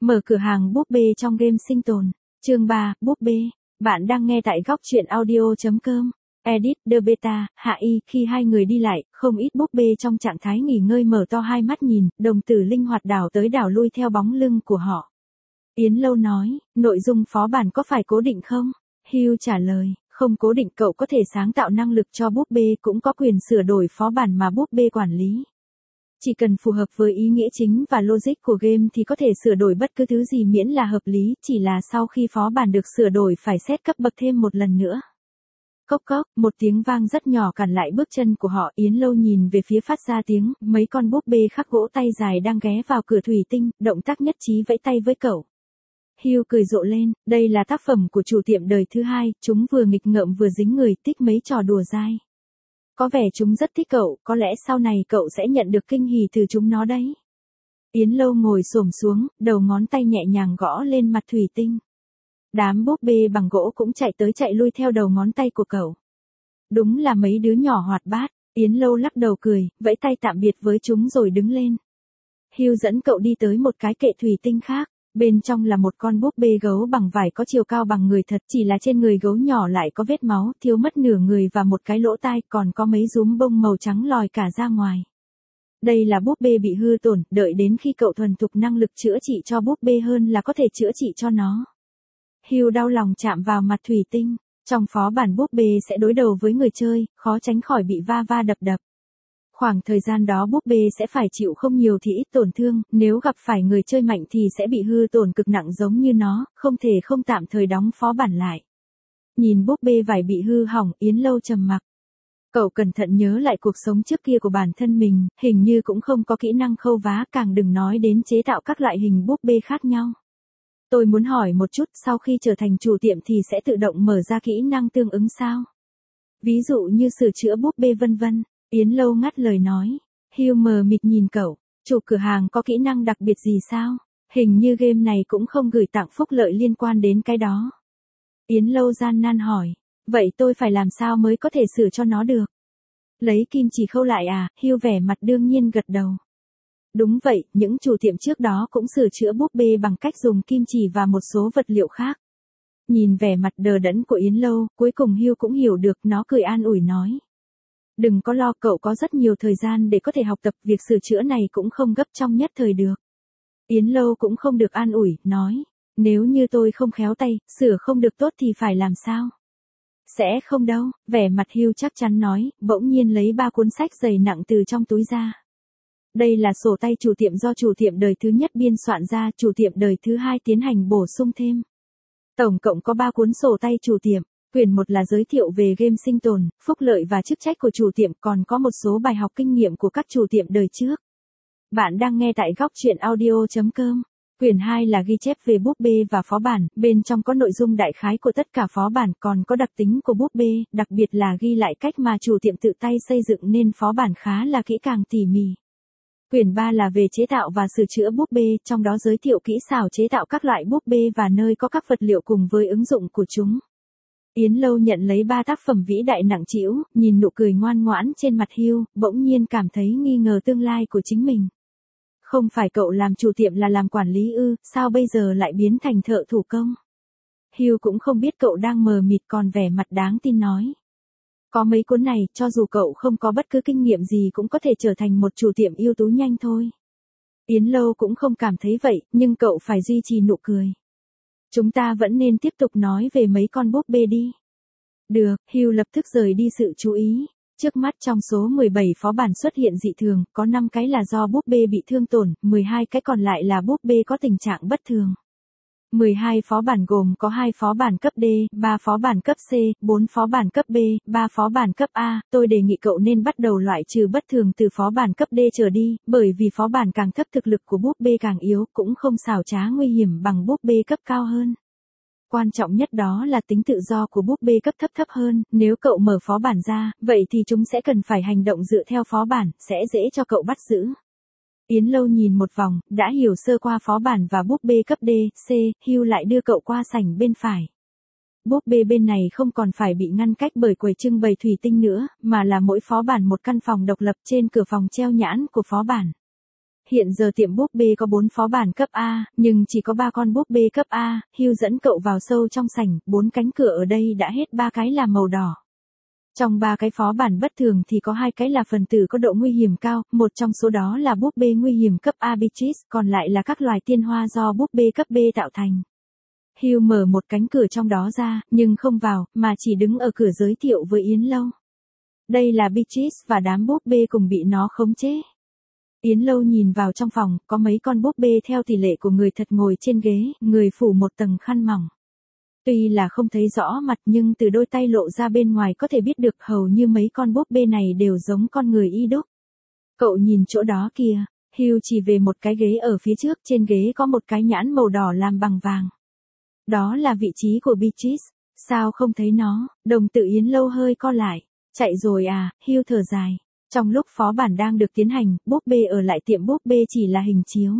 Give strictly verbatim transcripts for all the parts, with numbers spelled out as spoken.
Mở cửa hàng búp bê trong game sinh tồn. Chương ba, búp bê. Bạn đang nghe tại góc truyện audio chấm com. Edit, The Beta, Hạ Y. Khi hai người đi lại, không ít búp bê trong trạng thái nghỉ ngơi mở to hai mắt nhìn, đồng tử linh hoạt đảo tới đảo lui theo bóng lưng của họ. Yến Lâu nói, nội dung phó bản có phải cố định không? Hugh trả lời, không cố định, cậu có thể sáng tạo năng lực cho búp bê, cũng có quyền sửa đổi phó bản mà búp bê quản lý. Chỉ cần phù hợp với ý nghĩa chính và logic của game thì có thể sửa đổi bất cứ thứ gì miễn là hợp lý, chỉ là sau khi phó bản được sửa đổi phải xét cấp bậc thêm một lần nữa. Cốc cốc, một tiếng vang rất nhỏ cản lại bước chân của họ. Yến Lâu nhìn về phía phát ra tiếng, mấy con búp bê khắc gỗ tay dài đang ghé vào cửa thủy tinh, động tác nhất trí vẫy tay với cậu. Hugh cười rộ lên, đây là tác phẩm của chủ tiệm đời thứ hai, chúng vừa nghịch ngợm vừa dính người, thích mấy trò đùa dai. Có vẻ chúng rất thích cậu, có lẽ sau này cậu sẽ nhận được kinh hỉ từ chúng nó đấy. Yến Lâu ngồi xổm xuống, đầu ngón tay nhẹ nhàng gõ lên mặt thủy tinh. Đám búp bê bằng gỗ cũng chạy tới chạy lui theo đầu ngón tay của cậu. Đúng là mấy đứa nhỏ hoạt bát. Yến Lâu lắc đầu cười, vẫy tay tạm biệt với chúng rồi đứng lên. Hugh dẫn cậu đi tới một cái kệ thủy tinh khác. Bên trong là một con búp bê gấu bằng vải có chiều cao bằng người thật, chỉ là trên người gấu nhỏ lại có vết máu, thiếu mất nửa người và một cái lỗ tai, còn có mấy rúm bông màu trắng lòi cả ra ngoài. Đây là búp bê bị hư tổn, đợi đến khi cậu thuần thục năng lực chữa trị cho búp bê hơn là có thể chữa trị cho nó. Hugh đau lòng chạm vào mặt thủy tinh, trong phó bản búp bê sẽ đối đầu với người chơi, khó tránh khỏi bị va va đập đập. Khoảng thời gian đó búp bê sẽ phải chịu không nhiều thì ít tổn thương, nếu gặp phải người chơi mạnh thì sẽ bị hư tổn cực nặng giống như nó, không thể không tạm thời đóng phó bản lại. Nhìn búp bê vải bị hư hỏng, Yến Lâu trầm mặc. Cậu cẩn thận nhớ lại cuộc sống trước kia của bản thân mình, hình như cũng không có kỹ năng khâu vá, càng đừng nói đến chế tạo các loại hình búp bê khác nhau. Tôi muốn hỏi một chút, sau khi trở thành chủ tiệm thì sẽ tự động mở ra kỹ năng tương ứng sao? Ví dụ như sửa chữa búp bê vân vân. Yến Lâu ngắt lời nói. Hugh mờ mịt nhìn cậu, chủ cửa hàng có kỹ năng đặc biệt gì sao? Hình như game này cũng không gửi tặng phúc lợi liên quan đến cái đó. Yến Lâu gian nan hỏi, vậy tôi phải làm sao mới có thể sửa cho nó được? Lấy kim chỉ khâu lại à? Hugh vẻ mặt đương nhiên gật đầu. Đúng vậy, những chủ tiệm trước đó cũng sửa chữa búp bê bằng cách dùng kim chỉ và một số vật liệu khác. Nhìn vẻ mặt đờ đẫn của Yến Lâu, cuối cùng Hugh cũng hiểu được, nó cười an ủi nói. Đừng có lo, cậu có rất nhiều thời gian để có thể học tập, việc sửa chữa này cũng không gấp trong nhất thời được. Yến Lâu cũng không được an ủi, nói, nếu như tôi không khéo tay, sửa không được tốt thì phải làm sao? Sẽ không đâu, vẻ mặt Hugh chắc chắn nói, bỗng nhiên lấy ba cuốn sách dày nặng từ trong túi ra. Đây là sổ tay chủ tiệm do chủ tiệm đời thứ nhất biên soạn ra, chủ tiệm đời thứ hai tiến hành bổ sung thêm. Tổng cộng có ba cuốn sổ tay chủ tiệm. Quyển một là giới thiệu về game sinh tồn, phúc lợi và chức trách của chủ tiệm, còn có một số bài học kinh nghiệm của các chủ tiệm đời trước. Bạn đang nghe tại góc truyện audio chấm com. Quyển hai là ghi chép về búp bê và phó bản, bên trong có nội dung đại khái của tất cả phó bản, còn có đặc tính của búp bê, đặc biệt là ghi lại cách mà chủ tiệm tự tay xây dựng nên phó bản khá là kỹ càng tỉ mỉ. Quyển ba là về chế tạo và sửa chữa búp bê, trong đó giới thiệu kỹ xảo chế tạo các loại búp bê và nơi có các vật liệu cùng với ứng dụng của chúng. Yến Lâu nhận lấy ba tác phẩm vĩ đại nặng trĩu, nhìn nụ cười ngoan ngoãn trên mặt Hugh, bỗng nhiên cảm thấy nghi ngờ tương lai của chính mình. Không phải cậu làm chủ tiệm là làm quản lý ư, sao bây giờ lại biến thành thợ thủ công? Hugh cũng không biết cậu đang mờ mịt, còn vẻ mặt đáng tin nói. Có mấy cuốn này, cho dù cậu không có bất cứ kinh nghiệm gì cũng có thể trở thành một chủ tiệm ưu tú nhanh thôi. Yến Lâu cũng không cảm thấy vậy, nhưng cậu phải duy trì nụ cười. Chúng ta vẫn nên tiếp tục nói về mấy con búp bê đi. Được, Hugh lập tức rời đi sự chú ý. Trước mắt trong số mười bảy phó bản xuất hiện dị thường, có năm cái là do búp bê bị thương tổn, mười hai cái còn lại là búp bê có tình trạng bất thường. mười hai phó bản gồm có hai phó bản cấp D, ba phó bản cấp C, bốn phó bản cấp B, ba phó bản cấp A. Tôi đề nghị cậu nên bắt đầu loại trừ bất thường từ phó bản cấp D trở đi, bởi vì phó bản càng thấp thực lực của búp bê càng yếu, cũng không xảo trá nguy hiểm bằng búp bê cấp cao hơn. Quan trọng nhất đó là tính tự do của búp bê cấp thấp thấp hơn, nếu cậu mở phó bản ra, vậy thì chúng sẽ cần phải hành động dựa theo phó bản, sẽ dễ cho cậu bắt giữ. Yến Lâu nhìn một vòng, đã hiểu sơ qua phó bản và búp bê cấp D, C, Hugh lại đưa cậu qua sảnh bên phải. Búp bê bên này không còn phải bị ngăn cách bởi quầy trưng bày thủy tinh nữa, mà là mỗi phó bản một căn phòng độc lập, trên cửa phòng treo nhãn của phó bản. Hiện giờ tiệm búp bê có bốn phó bản cấp A, nhưng chỉ có ba con búp bê cấp A, Hugh dẫn cậu vào sâu trong sảnh, bốn cánh cửa ở đây đã hết ba cái là màu đỏ. Trong ba cái phó bản bất thường thì có hai cái là phần tử có độ nguy hiểm cao, một trong số đó là búp bê nguy hiểm cấp A Beatrice, còn lại là các loài tiên hoa do búp bê cấp B tạo thành. Hugh mở một cánh cửa trong đó ra, nhưng không vào, mà chỉ đứng ở cửa giới thiệu với Yến Lâu. Đây là Beatrice và đám búp bê cùng bị nó khống chế. Yến Lâu nhìn vào trong phòng, có mấy con búp bê theo tỷ lệ của người thật ngồi trên ghế, người phủ một tầng khăn mỏng. Tuy là không thấy rõ mặt nhưng từ đôi tay lộ ra bên ngoài có thể biết được hầu như mấy con búp bê này đều giống con người y đúc. Cậu nhìn chỗ đó kìa, Hugh chỉ về một cái ghế ở phía trước, trên ghế có một cái nhãn màu đỏ làm bằng vàng. Đó là vị trí của Beatrice, sao không thấy nó, đồng tử Yến Lâu hơi co lại, chạy rồi à, Hugh thở dài. Trong lúc phó bản đang được tiến hành, búp bê ở lại tiệm búp bê chỉ là hình chiếu.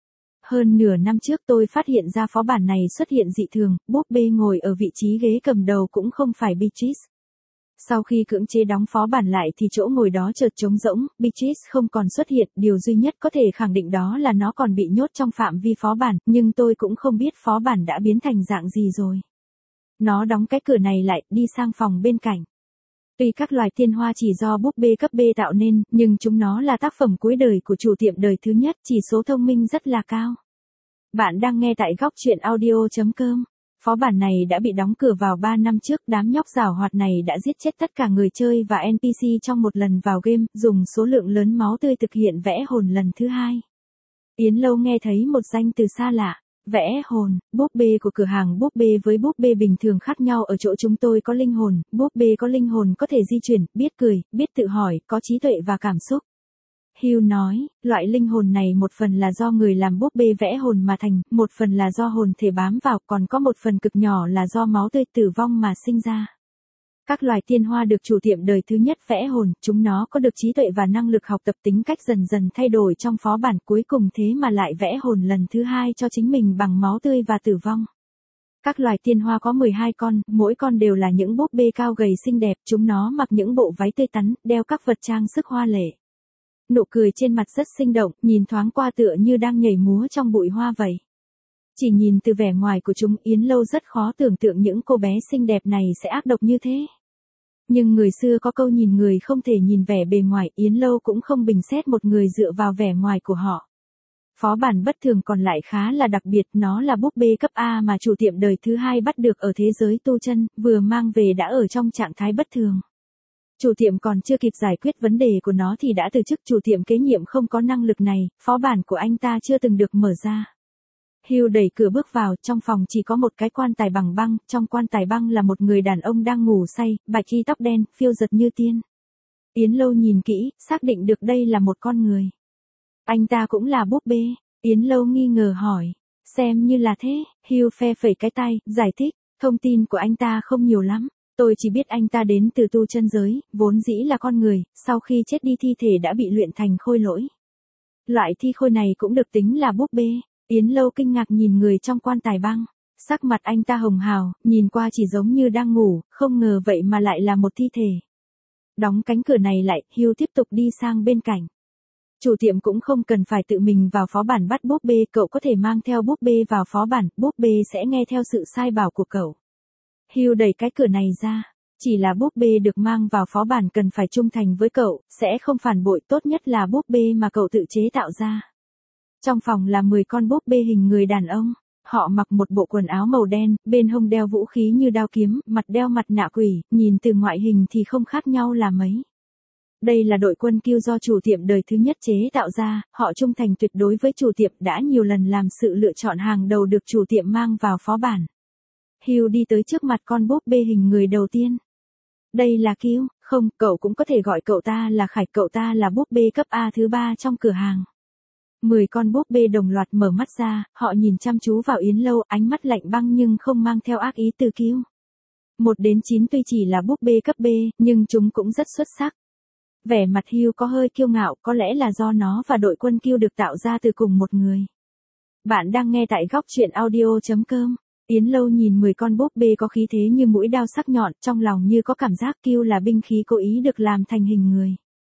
Hơn nửa năm trước tôi phát hiện ra phó bản này xuất hiện dị thường, búp bê ngồi ở vị trí ghế cầm đầu cũng không phải Beatrice. Sau khi cưỡng chế đóng phó bản lại thì chỗ ngồi đó chợt trống rỗng, Beatrice không còn xuất hiện, điều duy nhất có thể khẳng định đó là nó còn bị nhốt trong phạm vi phó bản, nhưng tôi cũng không biết phó bản đã biến thành dạng gì rồi. Nó đóng cái cửa này lại, đi sang phòng bên cạnh. Tuy các loài tiên hoa chỉ do búp bê cấp B tạo nên, nhưng chúng nó là tác phẩm cuối đời của chủ tiệm đời thứ nhất, chỉ số thông minh rất là cao. Bạn đang nghe tại góc truyện audio chấm com. Phó bản này đã bị đóng cửa vào ba năm trước, đám nhóc giảo hoạt này đã giết chết tất cả người chơi và en pê xê trong một lần vào game, dùng số lượng lớn máu tươi thực hiện vẽ hồn lần thứ hai. Yến Lâu nghe thấy một danh từ xa lạ. Vẽ hồn, búp bê của cửa hàng búp bê với búp bê bình thường khác nhau ở chỗ chúng tôi có linh hồn, búp bê có linh hồn có thể di chuyển, biết cười, biết tự hỏi, có trí tuệ và cảm xúc. Hugh nói, loại linh hồn này một phần là do người làm búp bê vẽ hồn mà thành, một phần là do hồn thể bám vào, còn có một phần cực nhỏ là do máu tươi tử vong mà sinh ra. Các loài tiên hoa được chủ tiệm đời thứ nhất vẽ hồn, chúng nó có được trí tuệ và năng lực học tập, tính cách dần dần thay đổi trong phó bản, cuối cùng thế mà lại vẽ hồn lần thứ hai cho chính mình bằng máu tươi và tử vong. Các loài tiên hoa có mười hai con, mỗi con đều là những búp bê cao gầy xinh đẹp, chúng nó mặc những bộ váy tươi tắn, đeo các vật trang sức hoa lệ. Nụ cười trên mặt rất sinh động, nhìn thoáng qua tựa như đang nhảy múa trong bụi hoa vậy. Chỉ nhìn từ vẻ ngoài của chúng, Yến Lâu rất khó tưởng tượng những cô bé xinh đẹp này sẽ ác độc như thế. Nhưng người xưa có câu nhìn người không thể nhìn vẻ bề ngoài, Yến Lâu cũng không bình xét một người dựa vào vẻ ngoài của họ. Phó bản bất thường còn lại khá là đặc biệt, nó là búp bê cấp A mà chủ tiệm đời thứ hai bắt được ở thế giới tu chân, vừa mang về đã ở trong trạng thái bất thường. Chủ tiệm còn chưa kịp giải quyết vấn đề của nó thì đã từ chức, chủ tiệm kế nhiệm không có năng lực này, phó bản của anh ta chưa từng được mở ra. Hugh đẩy cửa bước vào, trong phòng chỉ có một cái quan tài bằng băng, trong quan tài băng là một người đàn ông đang ngủ say, bạch y tóc đen, phiêu giật như tiên. Yến Lâu nhìn kỹ, xác định được đây là một con người. Anh ta cũng là búp bê, Yến Lâu nghi ngờ hỏi, xem như là thế, Hugh phe phẩy cái tay, giải thích, thông tin của anh ta không nhiều lắm. Tôi chỉ biết anh ta đến từ tu chân giới, vốn dĩ là con người, sau khi chết đi thi thể đã bị luyện thành khôi lỗi. Loại thi khôi này cũng được tính là búp bê. Yến Lâu kinh ngạc nhìn người trong quan tài băng. Sắc mặt anh ta hồng hào, nhìn qua chỉ giống như đang ngủ, không ngờ vậy mà lại là một thi thể. Đóng cánh cửa này lại, Hugh tiếp tục đi sang bên cạnh. Chủ tiệm cũng không cần phải tự mình vào phó bản bắt búp bê, cậu có thể mang theo búp bê vào phó bản, búp bê sẽ nghe theo sự sai bảo của cậu. Hugh đẩy cái cửa này ra. Chỉ là búp bê được mang vào phó bản cần phải trung thành với cậu, sẽ không phản bội, tốt nhất là búp bê mà cậu tự chế tạo ra. Trong phòng là mười con búp bê hình người đàn ông. Họ mặc một bộ quần áo màu đen, bên hông đeo vũ khí như đao kiếm, mặt đeo mặt nạ quỷ, nhìn từ ngoại hình thì không khác nhau là mấy. Đây là đội quân Q do chủ tiệm đời thứ nhất chế tạo ra, họ trung thành tuyệt đối với chủ tiệm, đã nhiều lần làm sự lựa chọn hàng đầu được chủ tiệm mang vào phó bản. Hugh đi tới trước mặt con búp bê hình người đầu tiên. Đây là Q, không, cậu cũng có thể gọi cậu ta là Khải, cậu ta là búp bê cấp A thứ ba trong cửa hàng. Mười con búp bê đồng loạt mở mắt ra, họ nhìn chăm chú vào Yến Lâu, ánh mắt lạnh băng nhưng không mang theo ác ý từ Q. Một đến chín tuy chỉ là búp bê cấp B, nhưng chúng cũng rất xuất sắc. Vẻ mặt Hugh có hơi kiêu ngạo, có lẽ là do nó và đội quân Q được tạo ra từ cùng một người. Bạn đang nghe tại góc truyện audio chấm com. Yến Lâu nhìn mười con búp bê có khí thế như mũi đao sắc nhọn, trong lòng như có cảm giác Q là binh khí cố ý được làm thành hình người.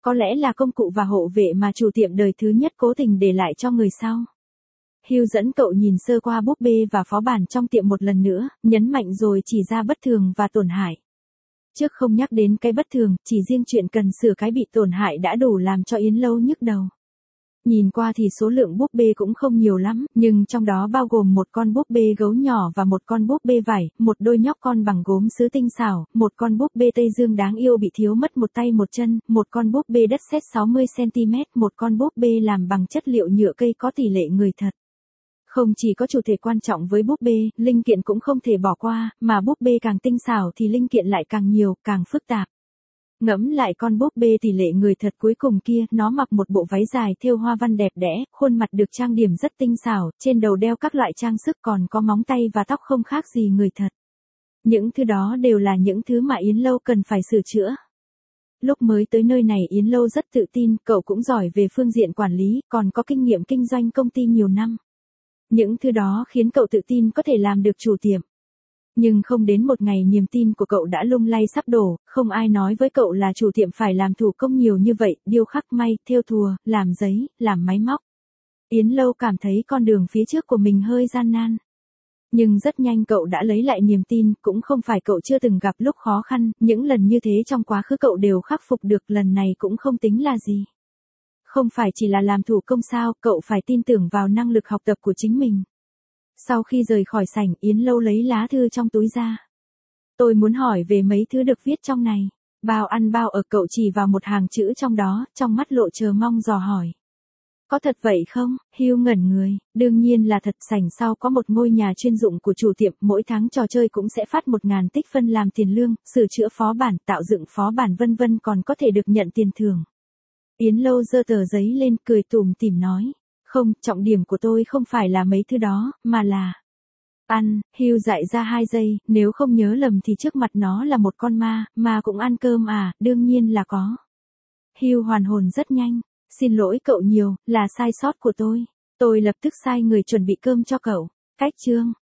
Có lẽ là công cụ và hộ vệ mà chủ tiệm đời thứ nhất cố tình để lại cho người sau. Hugh dẫn cậu nhìn sơ qua búp bê và phó bản trong tiệm một lần nữa, nhấn mạnh rồi chỉ ra bất thường và tổn hại. Trước không nhắc đến cái bất thường, chỉ riêng chuyện cần sửa cái bị tổn hại đã đủ làm cho Yến Lâu nhức đầu. Nhìn qua thì số lượng búp bê cũng không nhiều lắm, nhưng trong đó bao gồm một con búp bê gấu nhỏ và một con búp bê vải, một đôi nhóc con bằng gốm sứ tinh xảo, một con búp bê Tây Dương đáng yêu bị thiếu mất một tay một chân, một con búp bê đất sét sáu mươi xăng ti mét, một con búp bê làm bằng chất liệu nhựa cây có tỷ lệ người thật. Không chỉ có chủ thể quan trọng với búp bê, linh kiện cũng không thể bỏ qua, mà búp bê càng tinh xảo thì linh kiện lại càng nhiều, càng phức tạp. Ngẫm lại con búp bê tỷ lệ người thật cuối cùng kia, nó mặc một bộ váy dài thêu hoa văn đẹp đẽ, khuôn mặt được trang điểm rất tinh xảo, trên đầu đeo các loại trang sức còn có móng tay và tóc không khác gì người thật. Những thứ đó đều là những thứ mà Yến Lâu cần phải sửa chữa. Lúc mới tới nơi này Yến Lâu rất tự tin, cậu cũng giỏi về phương diện quản lý, còn có kinh nghiệm kinh doanh công ty nhiều năm. Những thứ đó khiến cậu tự tin có thể làm được chủ tiệm. Nhưng không đến một ngày niềm tin của cậu đã lung lay sắp đổ, không ai nói với cậu là chủ tiệm phải làm thủ công nhiều như vậy, điêu khắc may, thêu thùa, làm giấy, làm máy móc. Yến Lâu cảm thấy con đường phía trước của mình hơi gian nan. Nhưng rất nhanh cậu đã lấy lại niềm tin, cũng không phải cậu chưa từng gặp lúc khó khăn, những lần như thế trong quá khứ cậu đều khắc phục được, lần này cũng không tính là gì. Không phải chỉ là làm thủ công sao, cậu phải tin tưởng vào năng lực học tập của chính mình. Sau khi rời khỏi sảnh, Yến Lâu lấy lá thư trong túi ra. Tôi muốn hỏi về mấy thứ được viết trong này. Bao ăn bao ở, cậu chỉ vào một hàng chữ trong đó, trong mắt lộ chờ mong dò hỏi. Có thật vậy không? Hugh ngẩn người, đương nhiên là thật. Sảnh sau có một ngôi nhà chuyên dụng của chủ tiệm, mỗi tháng trò chơi cũng sẽ phát một ngàn tích phân làm tiền lương, sửa chữa phó bản, tạo dựng phó bản vân vân, còn có thể được nhận tiền thưởng. Yến Lâu giơ tờ giấy lên, cười tủm tỉm nói. Không, trọng điểm của tôi không phải là mấy thứ đó, mà là... Ăn. Hugh dại ra hai giây, nếu không nhớ lầm thì trước mặt nó là một con ma, ma cũng ăn cơm à, đương nhiên là có. Hugh hoàn hồn rất nhanh. Xin lỗi cậu nhiều, là sai sót của tôi. Tôi lập tức sai người chuẩn bị cơm cho cậu. Cách chương.